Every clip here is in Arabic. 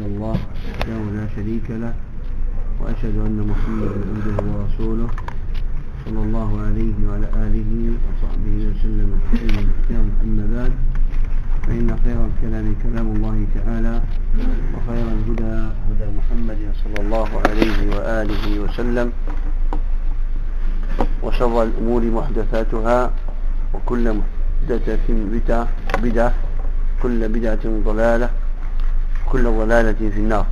إلا الله وحده لا شريك له وأشهد أن محمدا عبده ورسوله صلى الله عليه وعلى آله وصحبه وسلم تسليما كثيرا. أما بعد، فإن خير الكلام كلام الله تعالى، وخير الهدى هدى محمد صلى الله عليه وآله وسلم، وشر الأمور محدثاتها، وكل محدثة بدعة، كل بدعة ضلالة، كل ضلالة في النار.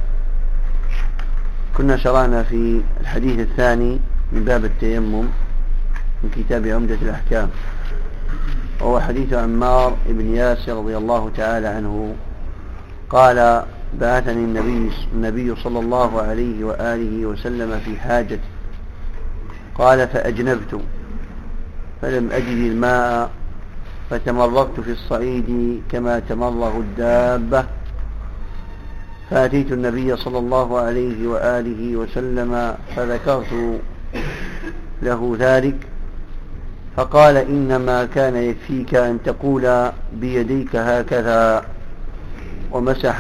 كنا شرعنا في الحديث الثاني من باب التيمم من كتاب عمدة الأحكام، وهو حديث عمار بن ياسر رضي الله تعالى عنه قال: بعثني النبي صلى الله عليه وآله وسلم في حاجة، قال: فأجنبت فلم أجد الماء فتمرغت في الصعيد كما تمرغ الدابة، فأتيت النبي صلى الله عليه وآله وسلم فذكرت له ذلك، فقال: إنما كان يكفيك أن تقول بيديك هكذا، ومسح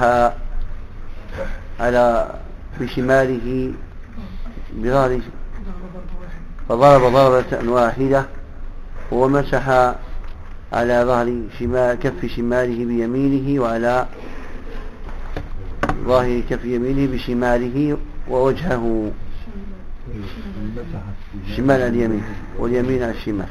على بشماله بظهره فضرب ضربة واحدة، ومسح على ظهر كف شماله بيمينه، وعلى ظاهر كف يمينه بشماله، ووجهه شمال اليمين واليمين على الشمال.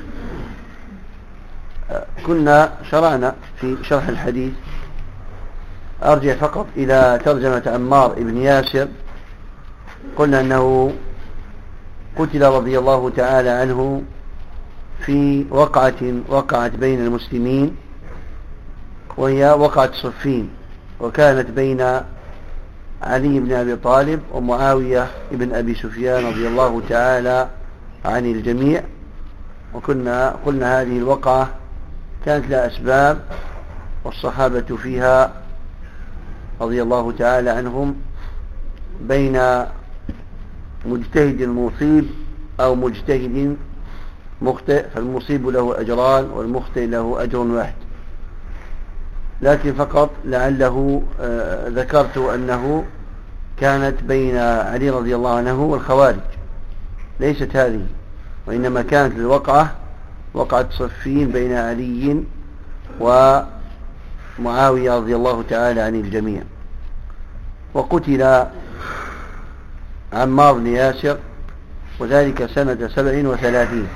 كنا شرعنا في شرح الحديث، أرجع فقط إلى ترجمة عمار بن ياسر. قلنا أنه قتل رضي الله تعالى عنه في وقعت بين المسلمين، وهي وقعة صفين، وكانت بين علي بن أبي طالب ومعاوية بن أبي سفيان رضي الله تعالى عن الجميع. وكنا قلنا هذه الوقعة كانت لها أسباب، والصحابة فيها رضي الله تعالى عنهم بين مجتهد مصيب أو مجتهد مخطئ، فالمصيب له أجران والمخطئ له أجر واحد. لكن فقط لعله ذكرت أنه كانت بين علي رضي الله عنه والخوارج، ليست هذه، وإنما كانت الوقعة وقعة صفين بين علي ومعاوية رضي الله تعالى عن الجميع. وقتل عمار بن ياسر، وذلك سنة 37.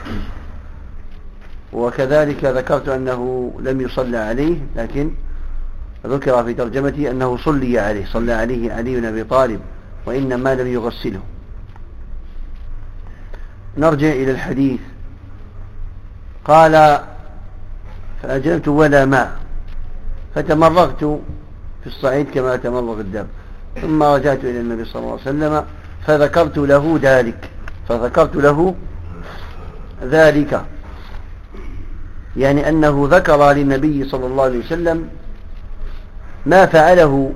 وكذلك ذكرت أنه لم يصلى عليه، لكن ذكر في ترجمتي أنه صلى عليه علي بن أبي طالب، وإنما لم يغسله. نرجع إلى الحديث. قال: فأجنبت ولا ماء فتمرغت في الصعيد كما تمرغ الدب، ثم رجعت إلى النبي صلى الله عليه وسلم فذكرت له ذلك، يعني أنه ذكر للنبي صلى الله عليه وسلم ما فعله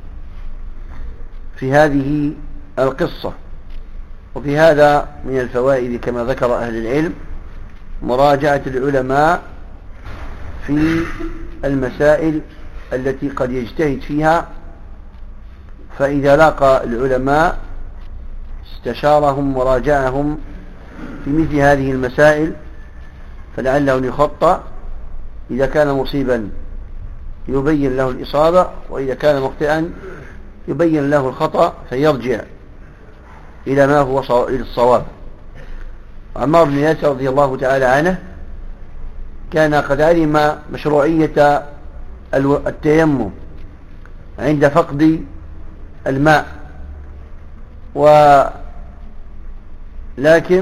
في هذه القصة. وفي هذا من الفوائد كما ذكر أهل العلم مراجعة العلماء في المسائل التي قد يجتهد فيها، فإذا لاقى العلماء استشارهم وراجعهم في مثل هذه المسائل، فلعله أن يخطأ. إذا كان مصيبا يبين له الإصابة، وإذا كان مخطئا يبين له الخطأ، فيرجع إلى ما هو إلى الصواب. عمار بن ياسر رضي الله تعالى عنه كان قد علم مشروعية التيمم عند فقد الماء، ولكن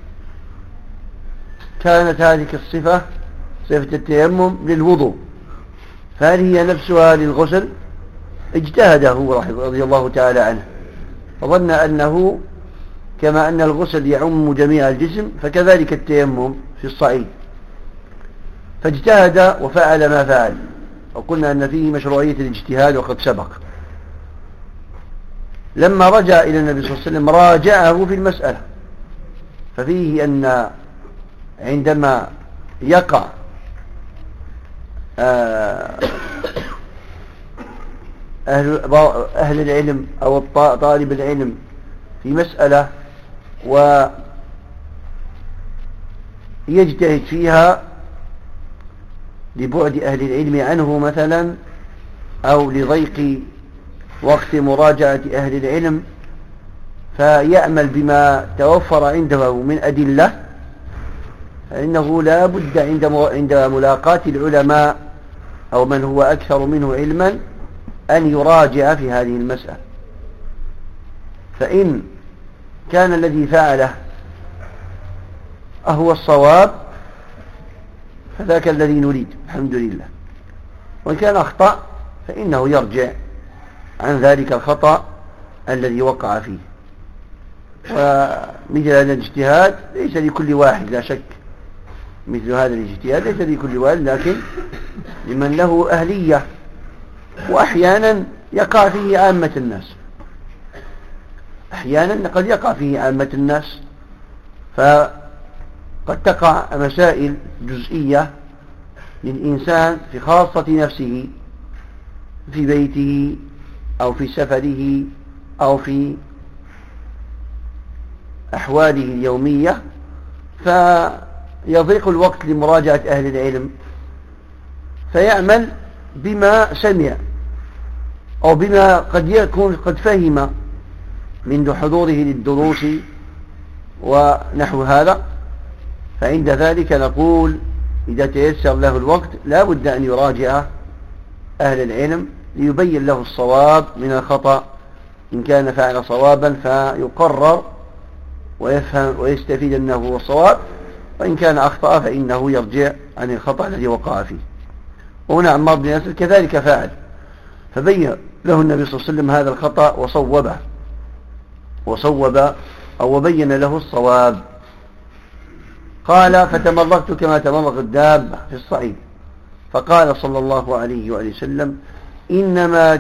كانت هذه الصفة، صفة التيمم، للوضوء، فهل هي نفسها للغسل؟ اجتهده رضي الله تعالى عنه، فظن أنه كما أن الغسل يعم جميع الجسم فكذلك التيمم في الصعيد، فاجتهد وفعل ما فعل. وقلنا أن فيه مشروعية الاجتهاد وقد سبق. لما رجع إلى النبي صلى الله عليه وسلم راجعه في المسألة، ففيه أن عندما يقع أهل العلم أو طالب العلم في مسألة ويجتهد فيها لبعد أهل العلم عنه مثلا أو لضيق وقت مراجعة أهل العلم، فيعمل بما توفر عنده من أدلة، فإنه لا بد عند ملاقاة العلماء أو من هو أكثر منه علما أن يراجع في هذه المسألة. فإن كان الذي فعله أهو الصواب فذاك الذي نريد الحمد لله، وإن كان أخطأ فإنه يرجع عن ذلك الخطأ الذي وقع فيه. ومثل هذا الاجتهاد ليس لكل واحد لا شك، مثل هذا الاجتهاد ليس لكل واحد، لكن لمن له أهلية، وأحيانا يقع فيه عامة الناس، أحيانا قد يقع فيه عامة الناس، فقد تقع مسائل جزئية للإنسان في خاصة نفسه في بيته أو في سفره أو في أحواله اليومية، فيضيق الوقت لمراجعة أهل العلم، فيعمل بما سمع أو بما قد يكون قد فهم منذ حضوره للدروس ونحو هذا. فعند ذلك نقول إذا تيسر له الوقت لا بد أن يراجع أهل العلم ليبين له الصواب من الخطأ، إن كان فعل صوابا فيقرر ويفهم ويستفيد أنه هو الصواب، وإن كان أخطأ فإنه يرجع عن الخطأ الذي وقع فيه. وهنا عمار بن ياسر كذلك فعل، فبين له النبي صلى الله عليه وسلم هذا الخطأ وصوب أو وبين له الصواب. قال فتمرقت كما تمرق الدابة في الصعيد، فقال صلى الله عليه وآله وسلم إنما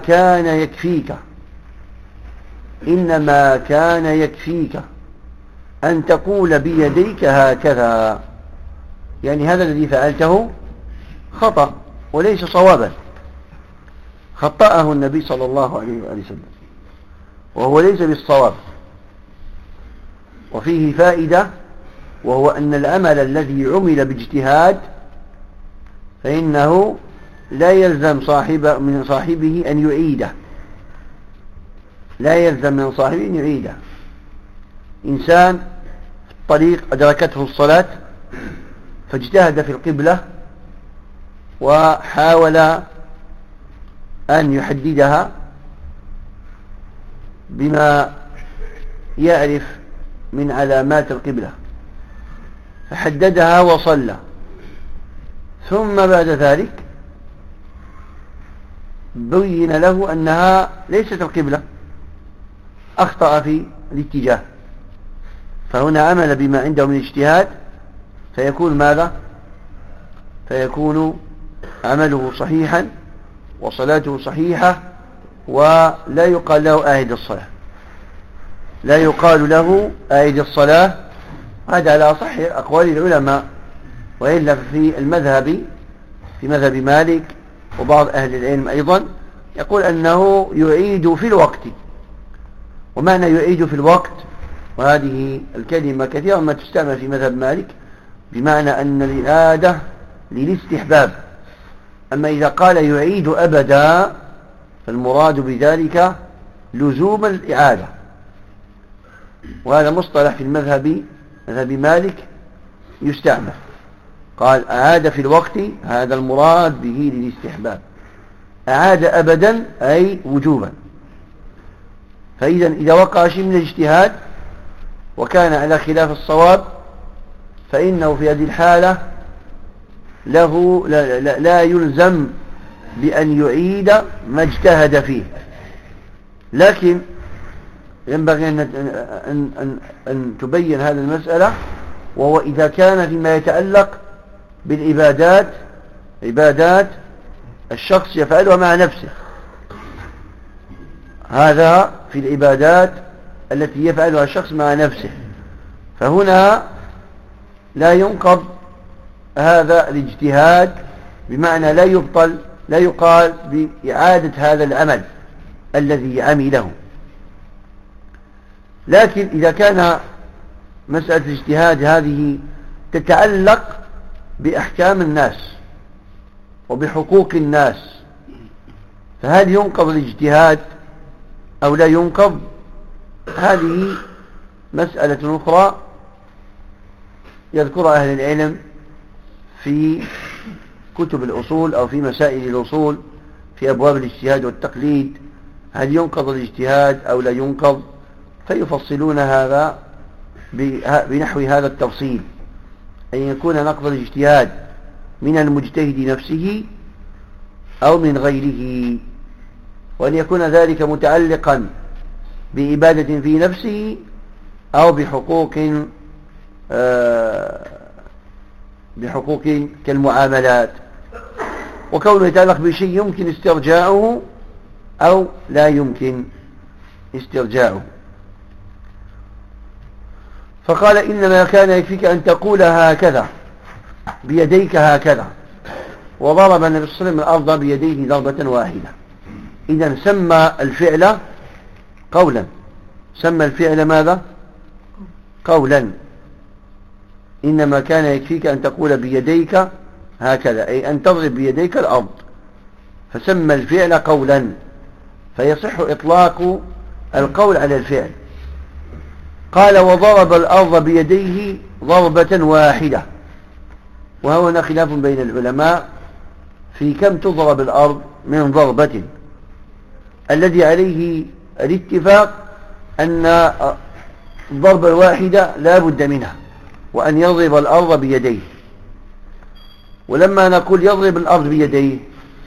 كان يكفيك أن تقول بيديك هكذا، يعني هذا الذي فعلته خطأ وليس صوابا، خطأه النبي صلى الله عليه وآله وسلم وهو ليس بالصواب. وفيه فائدة، وهو أن العمل الذي عمل باجتهاد فإنه لا يلزم من صاحبه أن يعيده، لا يلزم من صاحبه أن يعيده. إنسان في الطريق أدركته الصلاة فاجتهد في القبلة وحاول أن يحددها بما يعرف من علامات القبلة، فحددها وصلى، ثم بعد ذلك بين له أنها ليست القبلة، أخطأ في الاتجاه، فهنا عمل بما عنده من اجتهاد، فيكون ماذا؟ فيكون عمله صحيحا وصلاته صحيحة، ولا يقال له أعد الصلاة، لا يقال له أعد الصلاة. هذا على أصح أقوال العلماء، وإلا في المذهب في مذهب مالك وبعض أهل العلم أيضا يقول أنه يعيد في الوقت. ومعنى يعيد في الوقت، وهذه الكلمة كثيرا ما تستعمل في مذهب مالك بمعنى أن الإعادة للاستحباب، أما إذا قال يعيد أبدا فالمراد بذلك لزوم الإعادة، وهذا مصطلح في مذهب مالك يستعمل. قال أعاد في الوقت، هذا المراد به للاستحباب، أعاد أبدا أي وجوبا. فإذا وقع شيء من الاجتهاد وكان على خلاف الصواب فإنه في هذه الحالة له لا يلزم بأن يعيد ما اجتهد فيه، لكن ينبغي أن تبين هذه المسألة، وهو إذا كان فيما يتعلق بالعبادات، عبادات الشخص يفعلها مع نفسه، هذا في العبادات التي يفعلها الشخص مع نفسه، فهنا لا ينقض هذا الاجتهاد، بمعنى لا يبطل، لا يقال بإعادة هذا العمل، الذي عمله. لكن إذا كان مسألة الاجتهاد هذه تتعلق بأحكام الناس وبحقوق الناس، فهل ينقض الاجتهاد أو لا ينقض؟ هذه مسألة أخرى يذكرها أهل العلم في كتب الأصول أو في مسائل الأصول في أبواب الاجتهاد والتقليد، هل ينقض الاجتهاد أو لا ينقض؟ فيفصلون هذا بنحو هذا التفصيل، أن يكون نقض الاجتهاد من المجتهد نفسه أو من غيره، وأن يكون ذلك متعلقا بإبادة في نفسه أو بحقوق كالمعاملات، وكونه يتعلق بشيء يمكن استرجاعه أو لا يمكن استرجاعه. فقال إنما كان يكفيك أن تقول هكذا بيديك هكذا، وضرب النبي صلى الله عليه وسلم الأرض بيديه ضربة واحدة. إذن سمى الفعل قولا، سمى الفعل ماذا؟ قولا. إنما كان يكفيك أن تقول بيديك هكذا، أي أن تضرب بيديك الأرض، فسمى الفعل قولا، فيصح إطلاق القول على الفعل. قال وضرب الأرض بيديه ضربة واحدة، وهنا خلاف بين العلماء في كم تضرب الأرض من ضربة. الذي عليه الاتفاق أن الضربة الواحدة لا بد منها، وأن يضرب الأرض بيديه. ولما نقول يضرب الأرض بيديه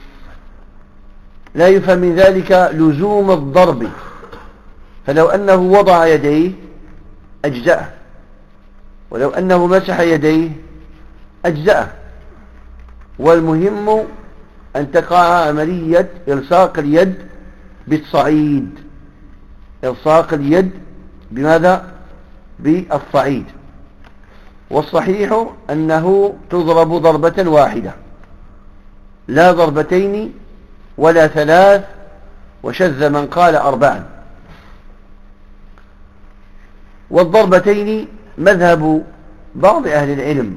لا يفهم من ذلك لزوم الضرب، فلو أنه وضع يديه أجزأه، ولو أنه مسح يديه أجزأه، والمهم أن تقع عملية إلصاق اليد بالصعيد، إلصاق اليد بماذا؟ بالصعيد. والصحيح أنه تضرب ضربة واحدة، لا ضربتين ولا ثلاث، وشذ من قال أربعا. والضربتين مذهب بعض أهل العلم،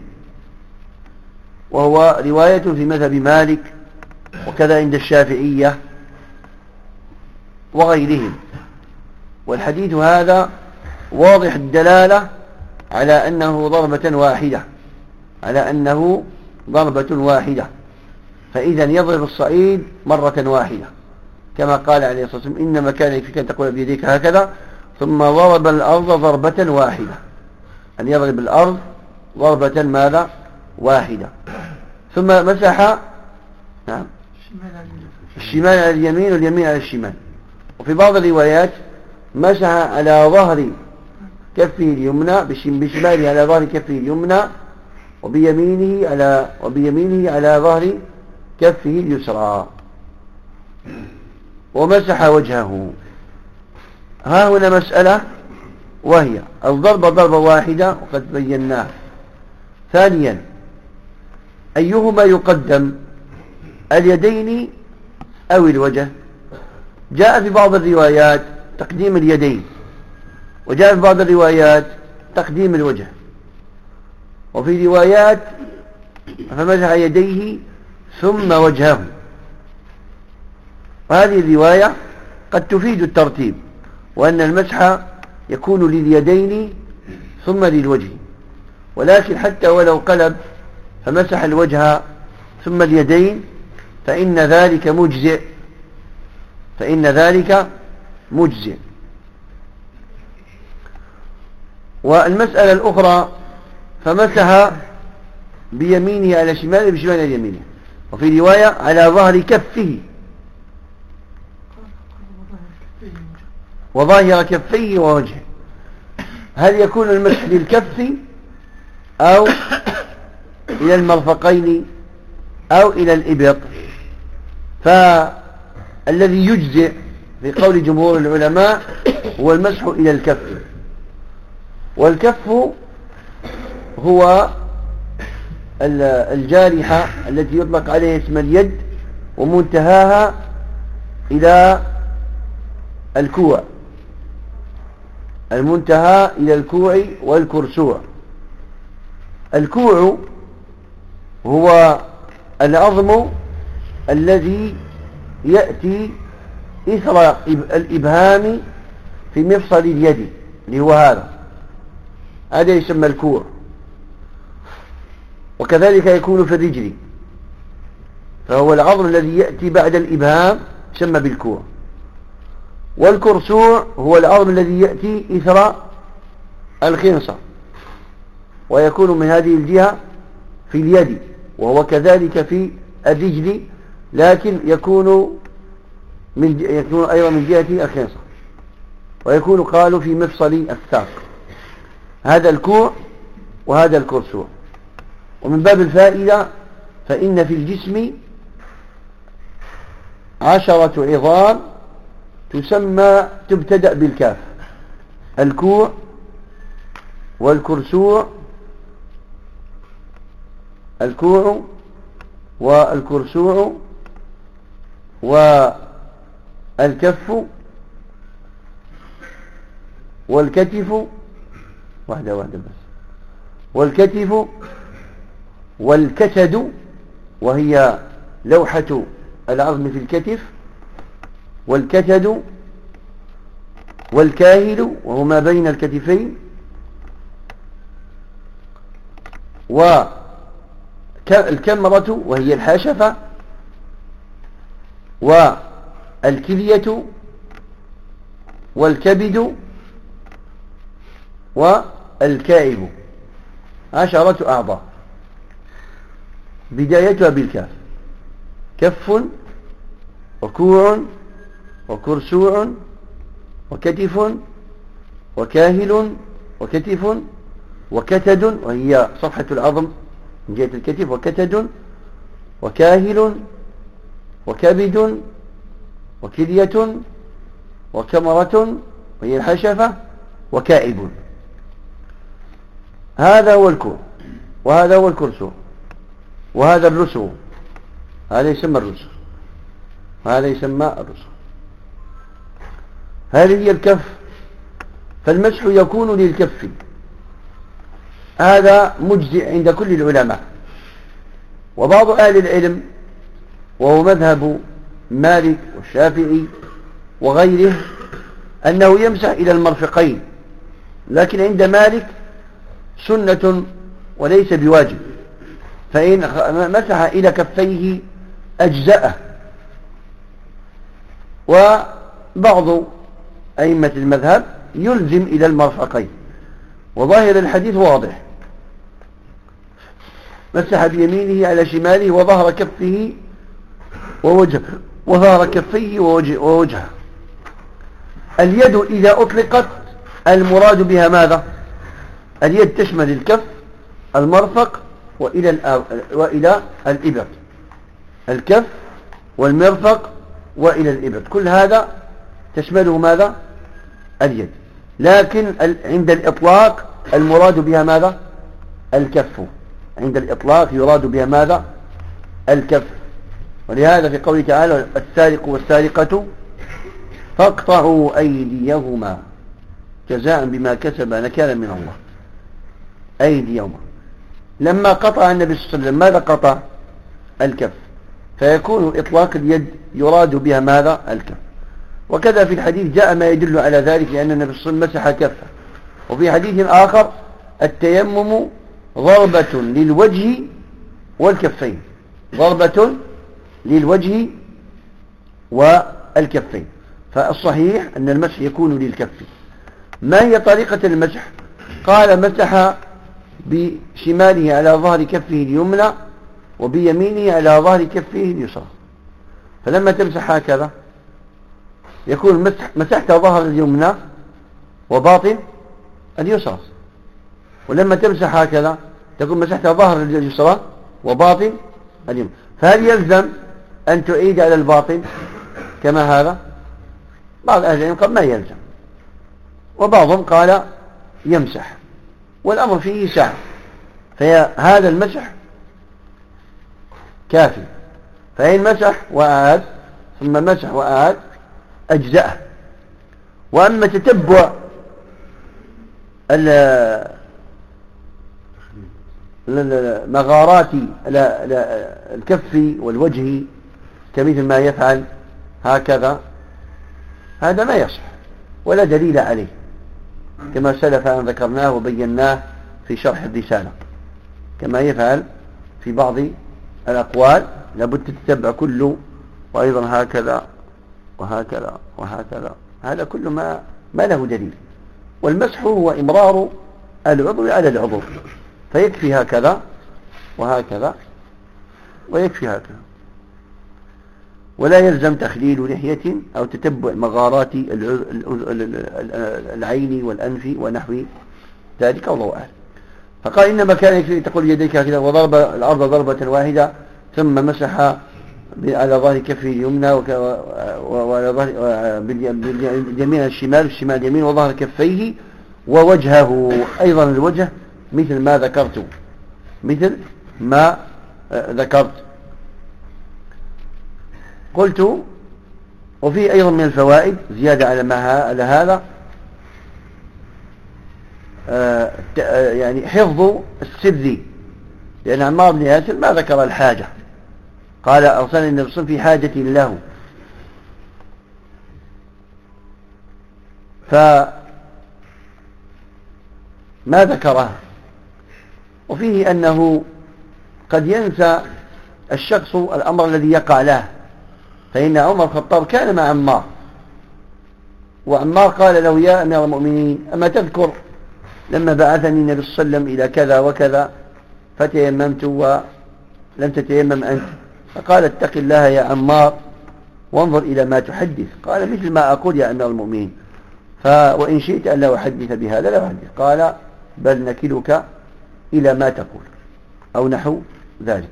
وهو رواية في مذهب مالك وكذا عند الشافعية وغيرهم. والحديث هذا واضح الدلالة على أنه ضربة واحدة، على أنه ضربة واحدة، فإذا يضرب الصعيد مرة واحدة، كما قال عليه الصلاة والسلام إنما كان يكفيك أن تقول بيديك هكذا، ثم ضرب الأرض ضربة واحدة، أن يضرب الأرض ضربة ماذا؟ واحدة. ثم مسح نعم الشمال على اليمين واليمين على الشمال. وفي بعض الروايات مسح على ظهر كفه اليمنى بشماله على ظهر كفه اليمنى، وبيمينه على ظهر كفه اليسرى، ومسح وجهه. ها هنا مسألة، وهي الضربة ضربة واحدة وقد بيناه. ثانيا أيهما يقدم، اليدين أو الوجه؟ جاء في بعض الروايات تقديم اليدين، وجاء في بعض الروايات تقديم الوجه. وفي روايات فمسح يديه ثم وجهه، وهذه الرواية قد تفيد الترتيب، وأن المسح يكون لليدين ثم للوجه. ولكن حتى ولو قلب فمسح الوجه ثم اليدين فإن ذلك مجزئ. والمسألة الأخرى فمسح بيمينه على شماله بشمال يمينه، وفي رواية على ظهر كفه وظاهر كفيه ووجهه. هل يكون المسح للكف أو إلى المرفقين أو إلى الإبط؟ فالذي يجزئ في قول جمهور العلماء هو المسح إلى الكف. والكف هو الجارحة التي يطلق عليها اسم اليد، ومنتهاها إلى الكوع، المنتهى إلى الكوع والكرسوع. الكوع هو العظم الذي يأتي إثر الإبهام في مفصل اليد، اللي هو هذا يسمى الكوع. وكذلك يكون في الرجل، فهو العظم الذي يأتي بعد الإبهام يسمى بالكوع. والكرسوع هو العظم الذي يأتي إثر الخنصر، ويكون من هذه الجهة في اليد، وهو كذلك في الرجل، لكن يكون أيضا من جهة الخنصر، ويكون قالوا في مفصل الساق. هذا الكوع وهذا الكرسوع. ومن باب الفائدة فإن في الجسم 10 عظام تبتدأ بالكاف: الكوع والكرسوع، الكوع والكرسوع والكف والكتف، واحدة بس، والكتف والكتد، وهي لوحة العظم في الكتف، والكتد والكاهل وهو ما بين الكتفين، والكمرة وهي الحاشفة، والكلية والكبد والكائب. 10 أعضاء بدايتها بالكاف: كف وكوع وكرسوع وكتف وكاهل وكتف وكتد، وهي صفحة العظم من جهة الكتف، وكتد وكاهل وكبد وكلية وكمرة وهي الحشفة وكائب. هذا هو الكوع، وهذا هو الكرسوع، وهذا الرسو، هذا يسمى الرسو، وهذا يسمى الرسو. هذه هي الكف. فالمسح يكون للكف، هذا مجزئ عند كل العلماء. وبعض أهل العلم، وهو مذهب مالك والشافعي وغيره، أنه يمسح إلى المرفقين، لكن عند مالك سنة وليس بواجب، فإن مسح إلى كفيه أجزأه. وبعض أئمة المذهب يلزم إلى المرفقين، وظاهر الحديث واضح: مسح بيمينه على شماله وظهر كفه ووجهه، وظهر كفيه ووجهه. اليد إذا أطلقت المراد بها ماذا؟ اليد تشمل الكف، المرفق، وإلى الإبط، الكف والمرفق وإلى الإبط، كل هذا تشمله ماذا؟ اليد. لكن عند الإطلاق المراد بها ماذا؟ الكف. عند الإطلاق يراد بها ماذا؟ الكف. ولهذا في قوله تعالى: السارق والسارقة فاقطعوا أيديهما جزاء بما كسبا نكالا من الله. أيديهما، لما قطع النبي صلى الله عليه وسلم ماذا قطع؟ الكف. فيكون إطلاق اليد يراد بها ماذا؟ الكف. وكذا في الحديث جاء ما يدل على ذلك، لأن النبي صلى الله عليه وسلم مسح كفه. وفي حديث آخر: التيمم ضربة للوجه والكفين، ضربة للوجه والكفين. فالصحيح أن المسح يكون للكف. ما هي طريقة المسح؟ قال: مسح بشماله على ظهر كفه اليمنى وبيمينه على ظهر كفه اليسرى. فلما تمسح هكذا يكون مسحت ظهر اليمنى وباطن اليسرى، ولما تمسح هكذا تكون مسحت ظهر اليسرى وباطن اليمنى. فهل يلزم أن تعيد على الباطن كما هذا؟ بعض أهل العلم قال ما يلزم، وبعضهم قال يمسح، والأمر فيه سعة. فهذا المسح كافي. فإن مسح وأعاد ثم مسح وأعاد أجزأه، وأما تتبع مغارات الكف والوجه كمثل ما يفعل هكذا، هذا ما يصح ولا دليل عليه، كما سلف أن ذكرناه وبيناه في شرح الرسالة، كما يفعل في بعض الأقوال لابد تتبع كله، وأيضا هكذا وهكذا وهكذا، هذا كله ما له دليل. والمسح هو إمرار العضو على العضو، فيكفي هكذا وهكذا ويكفي هكذا، ولا يلزم تخليل لحية أو تتبع مغارات العين والأنف ونحو ذلك، والله أعلم. فقال إنما كان يكفي تقول يديك هكذا وضرب الأرض ضربة واحدة ثم مسح على ظهر كفه اليمنى وعلى ظهر باليمين الشمال والشمال اليمين وظهر كفيه ووجهه، أيضا الوجه مثل ما ذكرت. قلت وفيه أيضا من الفوائد زيادة على هذا يعني حفظ السر، لأن عمار بن ياسر ما ذكر الحاجة، قال أرسلني النبي صلى الله عليه وسلم في حاجة له، فما ذكرها. وفيه أنه قد ينسى الشخص الأمر الذي يقع له، فإن عمر الخطاب كان مع عمار، وعمار قال له يا أمير المؤمنين أما تذكر لما بعثني النبي صلى الله عليه وسلم إلى كذا وكذا فتيممت ولم تتيمم أنت؟ فقال اتق الله يا عمار وانظر إلى ما تحدث. قال مثل ما أقول يا أمير المؤمنين، وإن شئت أن لا أحدث بهذا لا أحدث. قال بل نكلك إلى ما تقول أو نحو ذلك.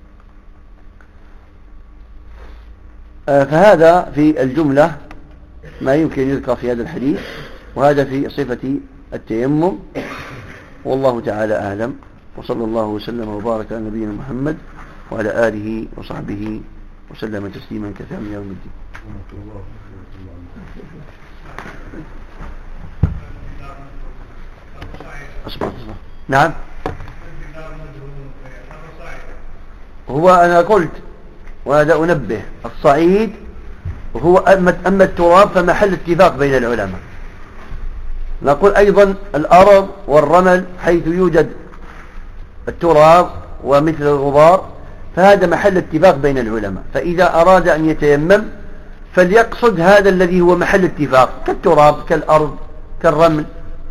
فهذا في الجملة ما يمكن يذكر في هذا الحديث، وهذا في صفة التيمم، والله تعالى أعلم، وصلى الله وسلم وبارك على نبينا محمد وعلى آله وصحبه وسلم تسليما كثيرا من يوم الدين. نعم، هو أنا قلت وهذا أنبه، الصعيد هو أما التراب فمحل اتفاق بين العلماء. نقول أيضا الأرض والرمل حيث يوجد التراب ومثل الغبار فهذا محل اتفاق بين العلماء، فإذا أراد أن يتيمم فليقصد هذا الذي هو محل اتفاق كالتراب كالأرض كالرمل.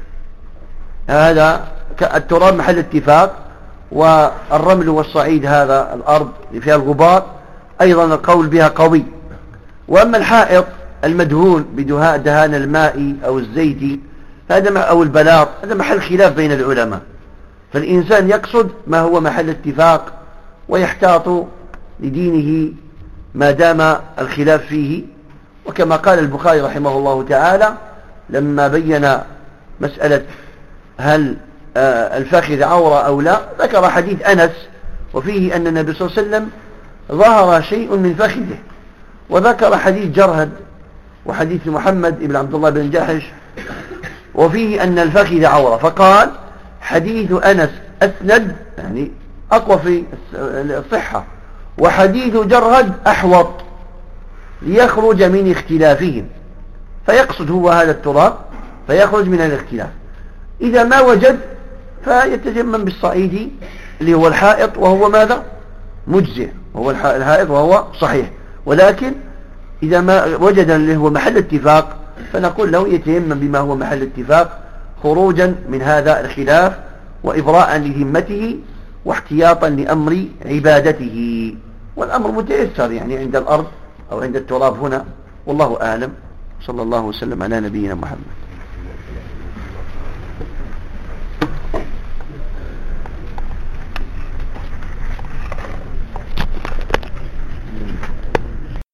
هذا التراب محل اتفاق، والرمل والصعيد هذا الأرض اللي فيها الغبار أيضا القول بها قوي. وأما الحائط المدهون بدهان الماء أو الزيت هذا أو البلاط هذا محل خلاف بين العلماء، فالإنسان يقصد ما هو محل اتفاق ويحتاط لدينه ما دام الخلاف فيه. وكما قال البخاري رحمه الله تعالى لما بين مسألة هل الفخذ عورة أو لا ذكر حديث أنس وفيه أن النبي صلى الله عليه وسلم ظهر شيء من فخذه، وذكر حديث جرهد وحديث محمد بن عبد الله بن جحش وفيه أن الفخذ عورة، فقال حديث أنس أسند يعني أقوى في الصحة، وحديث جرهد أحوط ليخرج من اختلافهم، فيقصد هو هذا التراب فيخرج من الاختلاف. إذا ما وجد فيتجمم بالصعيد اللي هو الحائط وهو ماذا مجزئ، وهو الحائط وهو صحيح. ولكن إذا ما وجد اللي هو محل اتفاق فنقول له يتيمم بما هو محل اتفاق خروجا من هذا الخلاف وإبراء لذمته واحتياطا لأمر عبادته. والأمر متيسر يعني عند الأرض أو عند التراب هنا، والله أعلم. صلى الله وسلم على نبينا محمد.